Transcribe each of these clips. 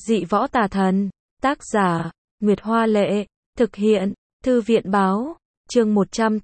Dị võ tà thần. Tác giả, Nguyệt Hoa Lệ. Thực hiện, Thư viện Báo. Chương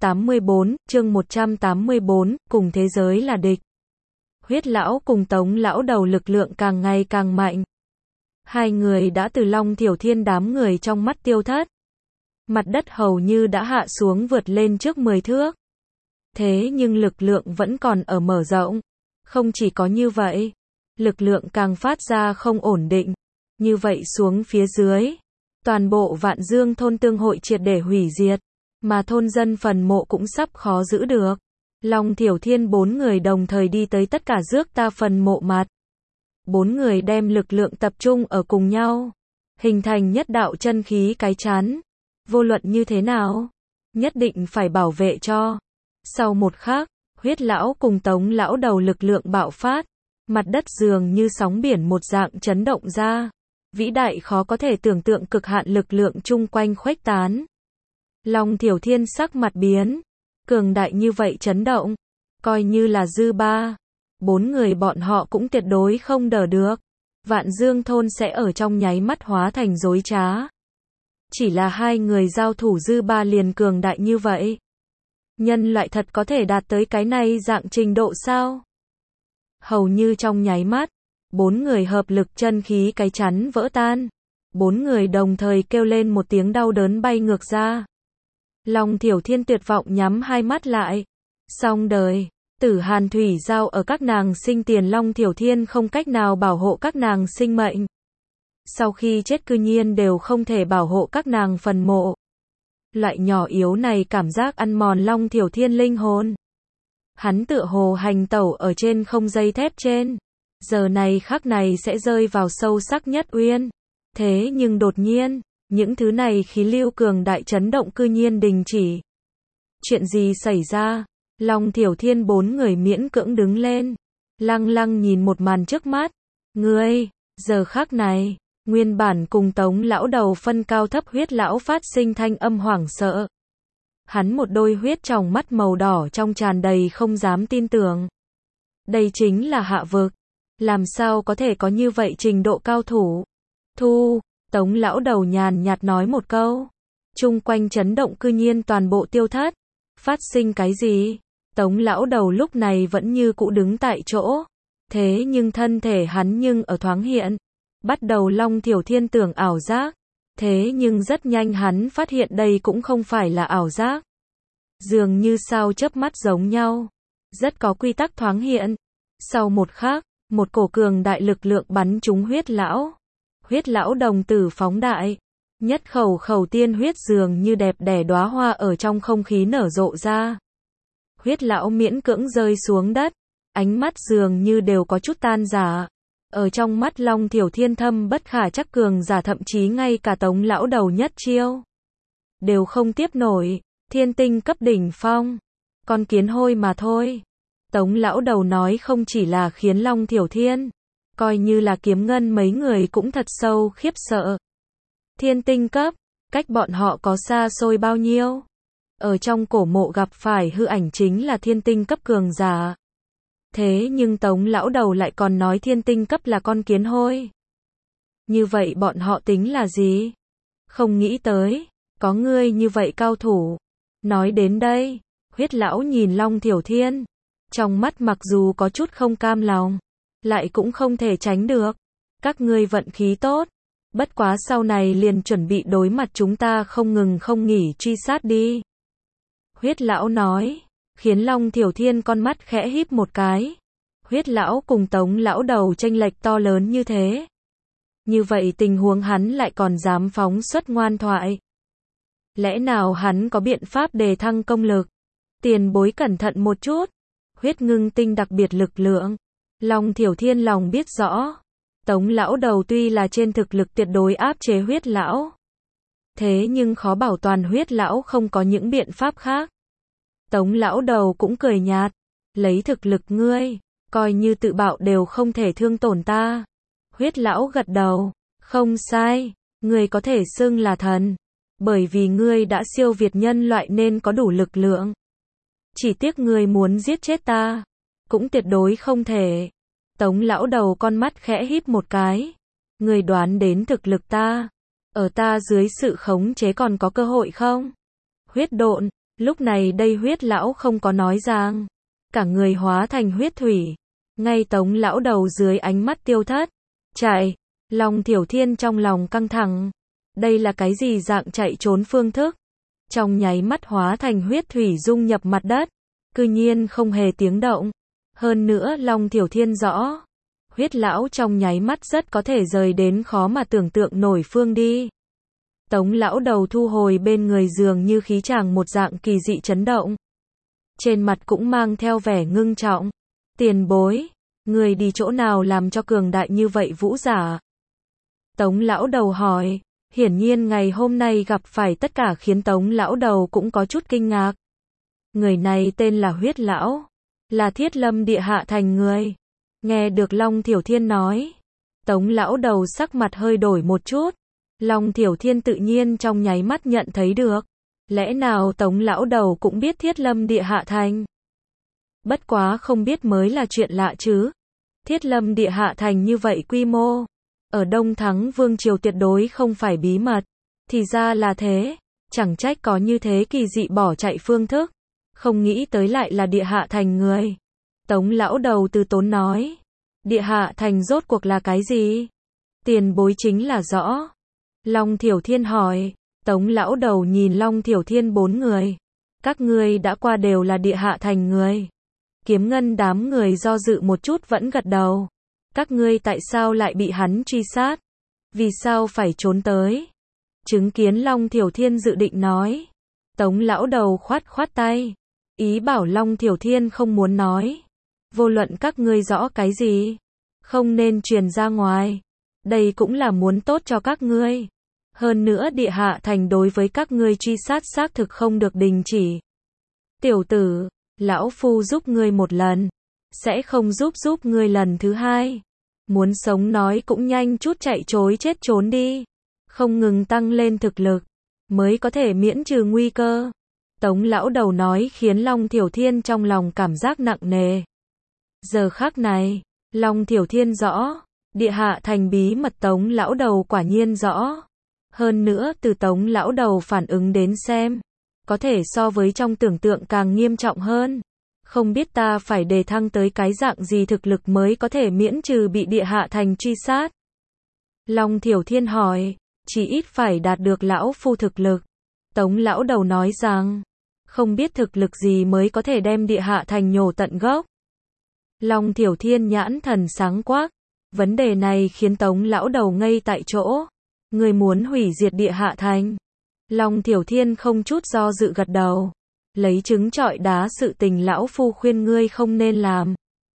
184, cùng thế giới là địch. Huyết lão cùng Tống lão đầu lực lượng càng ngày càng mạnh. Hai người đã từ Long Thiểu Thiên đám người trong mắt tiêu thất. Mặt đất hầu như đã hạ xuống vượt lên trước 10 thước. Thế nhưng lực lượng vẫn còn ở mở rộng. Không chỉ có như vậy, lực lượng càng phát ra không ổn định. Như vậy xuống phía dưới, toàn bộ Vạn Dương thôn tương hội triệt để hủy diệt, mà thôn dân phần mộ cũng sắp khó giữ được. Long Thiểu Thiên 4 người đồng thời đi tới tất cả rước ta phần mộ mặt. 4 người đem lực lượng tập trung ở cùng nhau, hình thành nhất đạo chân khí cái chắn. Vô luận như thế nào, nhất định phải bảo vệ cho. Sau một khắc, Huyết lão cùng Tống lão đầu lực lượng bạo phát, mặt đất dường như sóng biển một dạng chấn động ra. Vĩ đại khó có thể tưởng tượng cực hạn lực lượng chung quanh khuếch tán. Long Thiểu Thiên sắc mặt biến, cường đại như vậy chấn động, coi như là dư ba, 4 người bọn họ cũng tuyệt đối không đỡ được. Vạn Dương thôn sẽ ở trong nháy mắt hóa thành dối trá. Chỉ là hai người giao thủ dư ba liền cường đại như vậy. Nhân loại thật có thể đạt tới cái này dạng trình độ sao? Hầu như trong nháy mắt, 4 người hợp lực chân khí cái chắn vỡ tan. 4 người đồng thời kêu lên một tiếng đau đớn bay ngược ra. Long Thiểu Thiên tuyệt vọng nhắm hai mắt lại. Xong đời, Tử Hàn Thủy Giao ở các nàng sinh tiền, Long Thiểu Thiên không cách nào bảo hộ các nàng sinh mệnh. Sau khi chết cư nhiên đều không thể bảo hộ các nàng phần mộ. Loại nhỏ yếu này cảm giác ăn mòn Long Thiểu Thiên linh hồn. Hắn tựa hồ hành tẩu ở trên không dây thép trên. Giờ này khắc này sẽ rơi vào sâu sắc nhất uyên. Thế nhưng đột nhiên, những thứ này khí lưu cường đại chấn động cư nhiên đình chỉ. Chuyện gì xảy ra? Long Thiểu Thiên 4 người miễn cưỡng đứng lên. Lăng lăng nhìn một màn trước mắt. Ngươi, giờ khắc này, nguyên bản cùng Tống lão đầu phân cao thấp Huyết lão phát sinh thanh âm hoảng sợ. Hắn một đôi huyết tròng mắt màu đỏ trong tràn đầy không dám tin tưởng. Đây chính là hạ vực. Làm sao có thể có như vậy trình độ cao thủ? Tống lão đầu nhàn nhạt nói một câu. Chung quanh chấn động cư nhiên toàn bộ tiêu thất. Phát sinh cái gì? Tống lão đầu lúc này vẫn như cũ đứng tại chỗ. Thế nhưng thân thể hắn nhưng ở thoáng hiện. Bắt đầu Long Thiểu Thiên tưởng ảo giác. Thế nhưng rất nhanh hắn phát hiện đây cũng không phải là ảo giác. Dường như sao chớp mắt giống nhau. Rất có quy tắc thoáng hiện. Sau một khắc, một cổ cường đại lực lượng bắn trúng Huyết lão. Huyết lão đồng tử phóng đại. Nhất khẩu tiên huyết dường như đẹp đẽ đóa hoa ở trong không khí nở rộ ra. Huyết lão miễn cưỡng rơi xuống đất. Ánh mắt dường như đều có chút tan rã. Ở trong mắt Long Thiểu Thiên thâm bất khả chắc cường giả, thậm chí ngay cả Tống lão đầu nhất chiêu đều không tiếp nổi. Thiên tinh cấp đỉnh phong. Con kiến hôi mà thôi. Tống lão đầu nói không chỉ là khiến Long Thiểu Thiên, coi như là Kiếm Ngân mấy người cũng thật sâu khiếp sợ. Thiên tinh cấp, cách bọn họ có xa xôi bao nhiêu? Ở trong cổ mộ gặp phải hư ảnh chính là thiên tinh cấp cường giả. Thế nhưng Tống lão đầu lại còn nói thiên tinh cấp là con kiến hôi. Như vậy bọn họ tính là gì? Không nghĩ tới, có ngươi như vậy cao thủ. Nói đến đây, Huyết lão nhìn Long Thiểu Thiên. Trong mắt mặc dù có chút không cam lòng, lại cũng không thể tránh được. Các ngươi vận khí tốt. Bất quá sau này liền chuẩn bị đối mặt chúng ta không ngừng không nghỉ truy sát đi. Huyết lão nói, khiến Long Thiểu Thiên con mắt khẽ híp một cái. Huyết lão cùng Tống lão đầu chênh lệch to lớn như thế. Như vậy tình huống hắn lại còn dám phóng xuất ngoan thoại. Lẽ nào hắn có biện pháp đề thăng công lực? Tiền bối cẩn thận một chút. Huyết ngưng tinh đặc biệt lực lượng. Long Thiểu Thiên lòng biết rõ. Tống lão đầu tuy là trên thực lực tuyệt đối áp chế Huyết lão. Thế nhưng khó bảo toàn Huyết lão không có những biện pháp khác. Tống lão đầu cũng cười nhạt. Lấy thực lực ngươi, coi như tự bạo đều không thể thương tổn ta. Huyết lão gật đầu. Không sai, ngươi có thể xưng là thần. Bởi vì ngươi đã siêu việt nhân loại nên có đủ lực lượng. Chỉ tiếc ngươi muốn giết chết ta, cũng tuyệt đối không thể. Tống lão đầu con mắt khẽ híp một cái. Ngươi đoán đến thực lực ta, ở ta dưới sự khống chế còn có cơ hội không? Huyết độn, lúc này đây huyết lão không có nói giang, cả người hóa thành huyết thủy, ngay Tống lão đầu dưới ánh mắt tiêu thất, chạy, Long Thiểu Thiên trong lòng căng thẳng, đây là cái gì dạng chạy trốn phương thức? Trong nháy mắt hóa thành huyết thủy dung nhập mặt đất, cư nhiên không hề tiếng động, hơn nữa Long Thiểu Thiên rõ, huyết lão trong nháy mắt rất có thể rời đến khó mà tưởng tượng nổi phương đi. Tống lão đầu thu hồi bên người dường như khí chàng một dạng kỳ dị chấn động. Trên mặt cũng mang theo vẻ ngưng trọng. Tiền bối, người đi chỗ nào làm cho cường đại như vậy vũ giả? Tống lão đầu hỏi, hiển nhiên ngày hôm nay gặp phải tất cả khiến Tống lão đầu cũng có chút kinh ngạc. Người này tên là huyết lão, là Thiết Lâm Địa Hạ Thành người. Nghe được Long Thiểu Thiên nói, Tống lão đầu sắc mặt hơi đổi một chút. Long Thiểu Thiên tự nhiên trong nháy mắt nhận thấy được. Lẽ nào Tống lão đầu cũng biết Thiết Lâm Địa Hạ Thành? Bất quá không biết mới là chuyện lạ chứ. Thiết Lâm Địa Hạ Thành như vậy quy mô, ở Đông Thắng Vương Triều tuyệt đối không phải bí mật. Thì ra là thế, chẳng trách có như thế kỳ dị bỏ chạy phương thức. Không nghĩ tới lại là Địa Hạ Thành người. Tống lão đầu từ tốn nói. Địa Hạ Thành rốt cuộc là cái gì? Tiền bối chính là rõ. Long Thiểu Thiên hỏi. Tống lão đầu nhìn Long Thiểu Thiên bốn người. Các ngươi đã qua đều là Địa Hạ Thành người. Kiếm Ngân đám người do dự một chút vẫn gật đầu. Các ngươi tại sao lại bị hắn truy sát? Vì sao phải trốn tới? Chứng kiến Long Thiểu Thiên dự định nói. Tống lão đầu khoát khoát tay. Ý bảo Long Thiểu Thiên không muốn nói. Vô luận các ngươi rõ cái gì, không nên truyền ra ngoài. Đây cũng là muốn tốt cho các ngươi. Hơn nữa Địa Hạ Thành đối với các ngươi truy sát xác thực không được đình chỉ. Tiểu tử, lão phu giúp ngươi một lần, sẽ không giúp ngươi lần thứ hai. Muốn sống nói cũng nhanh chút chạy chối chết trốn đi. Không ngừng tăng lên thực lực, mới có thể miễn trừ nguy cơ. Tống lão đầu nói khiến Long Thiểu Thiên trong lòng cảm giác nặng nề. Giờ khắc này, Long Thiểu Thiên rõ, Địa Hạ Thành bí mật Tống lão đầu quả nhiên rõ. Hơn nữa từ Tống lão đầu phản ứng đến xem, có thể so với trong tưởng tượng càng nghiêm trọng hơn. Không biết ta phải đề thăng tới cái dạng gì thực lực mới có thể miễn trừ bị Địa Hạ Thành truy sát? Long Thiểu Thiên hỏi, chỉ ít phải đạt được lão phu thực lực. Tống lão đầu nói rằng, không biết thực lực gì mới có thể đem Địa Hạ Thành nhổ tận gốc. Long Thiểu Thiên nhãn thần sáng quắc, vấn đề này khiến Tống lão đầu ngây tại chỗ. Người muốn hủy diệt Địa Hạ Thành? Long Thiểu Thiên không chút do dự gật đầu. Lấy trứng trọi đá sự tình lão phu khuyên ngươi không nên làm.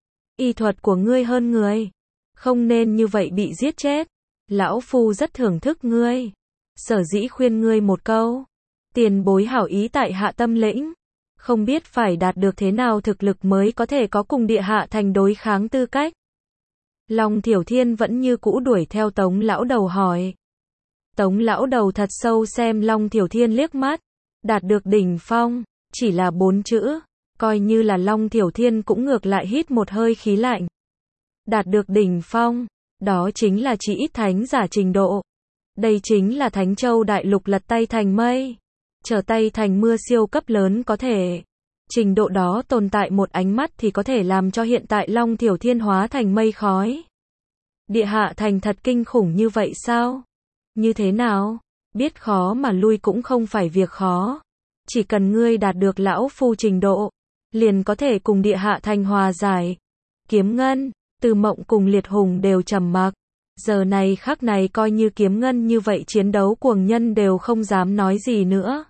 Y thuật của ngươi hơn người, không nên như vậy bị giết chết. Lão phu rất thưởng thức ngươi, sở dĩ khuyên ngươi một câu. Tiền bối hảo ý tại hạ tâm lĩnh. Không biết phải đạt được thế nào thực lực mới có thể có cùng Địa Hạ Thành đối kháng tư cách. Long Thiểu Thiên vẫn như cũ đuổi theo Tống lão đầu hỏi. Tống lão đầu thật sâu xem Long Thiểu Thiên liếc mắt. Đạt được đỉnh phong, chỉ là 4 chữ. Coi như là Long Thiểu Thiên cũng ngược lại hít một hơi khí lạnh. Đạt được đỉnh phong, đó chính là chỉ ít thánh giả trình độ. Đây chính là Thánh Châu Đại Lục lật tay thành mây, trở tay thành mưa siêu cấp lớn có thể. Trình độ đó tồn tại một ánh mắt thì có thể làm cho hiện tại Long Thiểu Thiên hóa thành mây khói. Địa Hạ Thành thật kinh khủng như vậy sao? Như thế nào? Biết khó mà lui cũng không phải việc khó. Chỉ cần ngươi đạt được lão phu trình độ, liền có thể cùng Địa Hạ Thành hòa giải. Kiếm Ngân, Từ Mộng cùng Liệt Hùng đều trầm mặc. Giờ này khắc này coi như Kiếm Ngân như vậy chiến đấu cuồng nhân đều không dám nói gì nữa.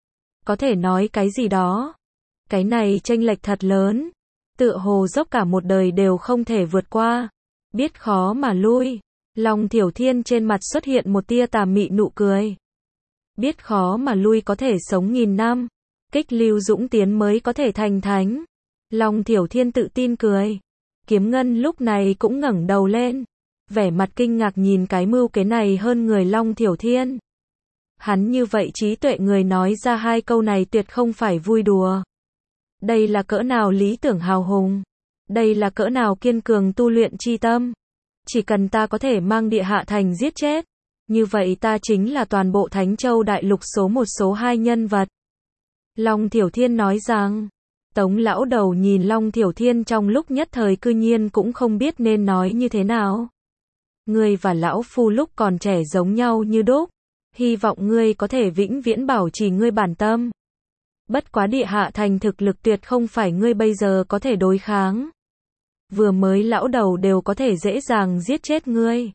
Có thể nói cái gì đó. Cái này chênh lệch thật lớn. Tựa hồ dốc cả một đời đều không thể vượt qua. Biết khó mà lui. Long Thiểu Thiên trên mặt xuất hiện một tia tà mị nụ cười. Biết khó mà lui có thể sống nghìn năm. Kích Lưu Dũng Tiến mới có thể thành thánh. Long Thiểu Thiên tự tin cười. Kiếm Ngân lúc này cũng ngẩng đầu lên. Vẻ mặt kinh ngạc nhìn cái mưu kế này hơn người Long Thiểu Thiên. Hắn như vậy trí tuệ người nói ra hai câu này tuyệt không phải vui đùa. Đây là cỡ nào lý tưởng hào hùng. Đây là cỡ nào kiên cường tu luyện chi tâm. Chỉ cần ta có thể mang Địa Hạ Thành giết chết, như vậy ta chính là toàn bộ Thánh Châu Đại Lục số 1 số 2 nhân vật. Long Thiểu Thiên nói rằng, Tống lão đầu nhìn Long Thiểu Thiên trong lúc nhất thời cư nhiên cũng không biết nên nói như thế nào. Ngươi và lão phu lúc còn trẻ giống nhau như đúc, hy vọng ngươi có thể vĩnh viễn bảo trì ngươi bản tâm. Bất quá Địa Hạ Thành thực lực tuyệt không phải ngươi bây giờ có thể đối kháng. Vừa mới lão đầu đều có thể dễ dàng giết chết ngươi.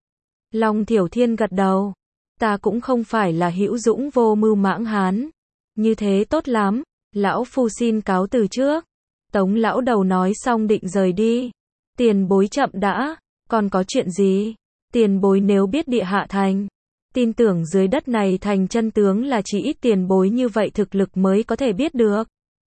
Long Thiểu Thiên gật đầu, ta cũng không phải là hữu dũng vô mưu mãng hán. Như thế tốt lắm, lão phu xin cáo từ trước. Tống lão đầu nói xong định rời đi. Tiền bối chậm đã, còn có chuyện gì? Tiền bối nếu biết Địa Hạ Thành, tin tưởng dưới đất này thành chân tướng là chỉ ít tiền bối như vậy thực lực mới có thể biết được.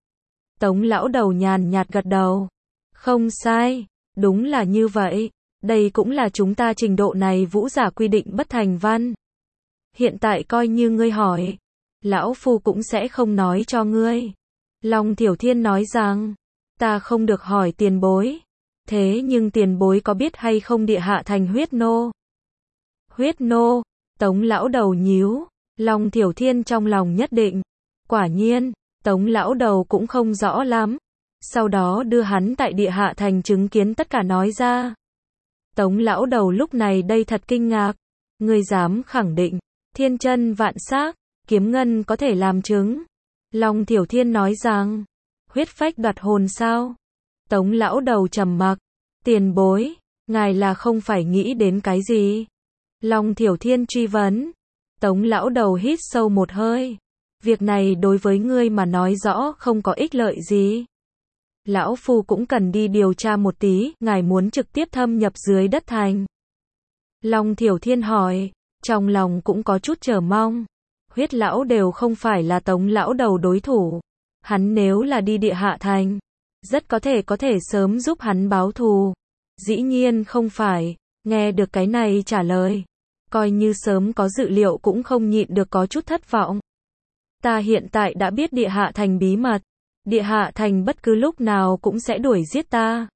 Tống lão đầu nhàn nhạt gật đầu. Không sai, đúng là như vậy. Đây cũng là chúng ta trình độ này vũ giả quy định bất thành văn. Hiện tại coi như ngươi hỏi, lão phu cũng sẽ không nói cho ngươi. Long Thiểu Thiên nói rằng, ta không được hỏi tiền bối. Thế nhưng tiền bối có biết hay không Địa Hạ Thành huyết nô? Huyết nô, Tống lão đầu nhíu, Long Thiểu Thiên trong lòng nhất định. Quả nhiên, Tống lão đầu cũng không rõ lắm. Sau đó đưa hắn tại Địa Hạ Thành chứng kiến tất cả nói ra. Tống lão đầu lúc này đây thật kinh ngạc. Ngươi dám khẳng định, thiên chân vạn xác, kiếm ngân có thể làm chứng. Long Thiểu Thiên nói rằng, huyết phách đoạt hồn sao? Tống lão đầu trầm mặc. Tiền bối, ngài là không phải nghĩ đến cái gì? Long Thiểu Thiên truy vấn. Tống lão đầu hít sâu một hơi. Việc này đối với ngươi mà nói rõ không có ích lợi gì. Lão phu cũng cần đi điều tra một tí, ngài muốn trực tiếp thâm nhập dưới đất thành. Long Thiểu Thiên hỏi, trong lòng cũng có chút chờ mong. Huyết lão đều không phải là Tống lão đầu đối thủ. Hắn nếu là đi Địa Hạ Thành, rất có thể sớm giúp hắn báo thù. Dĩ nhiên không phải, nghe được cái này trả lời. Coi như sớm có dự liệu cũng không nhịn được có chút thất vọng. Ta hiện tại đã biết Địa Hạ Thành bí mật. Địa Hạ Thành bất cứ lúc nào cũng sẽ đuổi giết ta.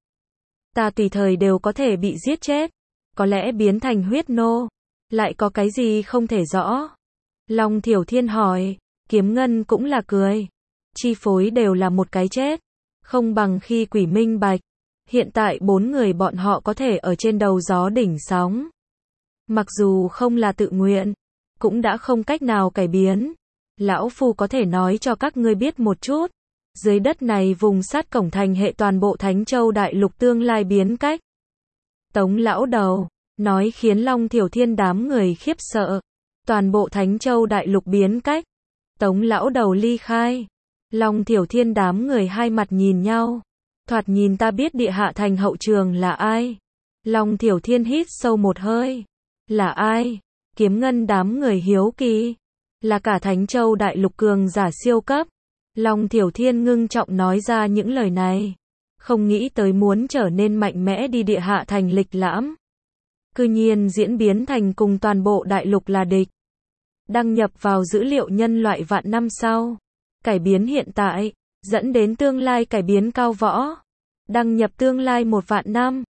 Ta tùy thời đều có thể bị giết chết. Có lẽ biến thành huyết nô. Lại có cái gì không thể rõ? Long Thiểu Thiên hỏi. Kiếm ngân cũng là cười. Chi phối đều là một cái chết. Không bằng khi quỷ minh bạch. Hiện tại 4 người bọn họ có thể ở trên đầu gió đỉnh sóng. Mặc dù không là tự nguyện, cũng đã không cách nào cải biến. Lão phu có thể nói cho các ngươi biết một chút. Dưới đất này vùng sát cổng thành hệ toàn bộ Thánh Châu Đại Lục tương lai biến cách. Tống lão đầu nói khiến Long Thiểu Thiên đám người khiếp sợ. Toàn bộ Thánh Châu Đại Lục biến cách. Tống lão đầu ly khai. Long Thiểu Thiên đám người hai mặt nhìn nhau. Thoạt nhìn ta biết Địa Hạ Thành hậu trường là ai. Long Thiểu Thiên hít sâu một hơi. Là ai? Kiếm ngân đám người hiếu kỳ. Là cả Thánh Châu Đại Lục cường giả siêu cấp. Long Thiểu Thiên ngưng trọng nói ra những lời này. Không nghĩ tới muốn trở nên mạnh mẽ đi Địa Hạ Thành lịch lãm. Cư nhiên diễn biến thành cùng toàn bộ đại lục là địch. Đăng nhập vào dữ liệu nhân loại vạn năm sau. Cải biến hiện tại, dẫn đến tương lai cải biến cao võ. Đăng nhập tương lai 1 vạn năm.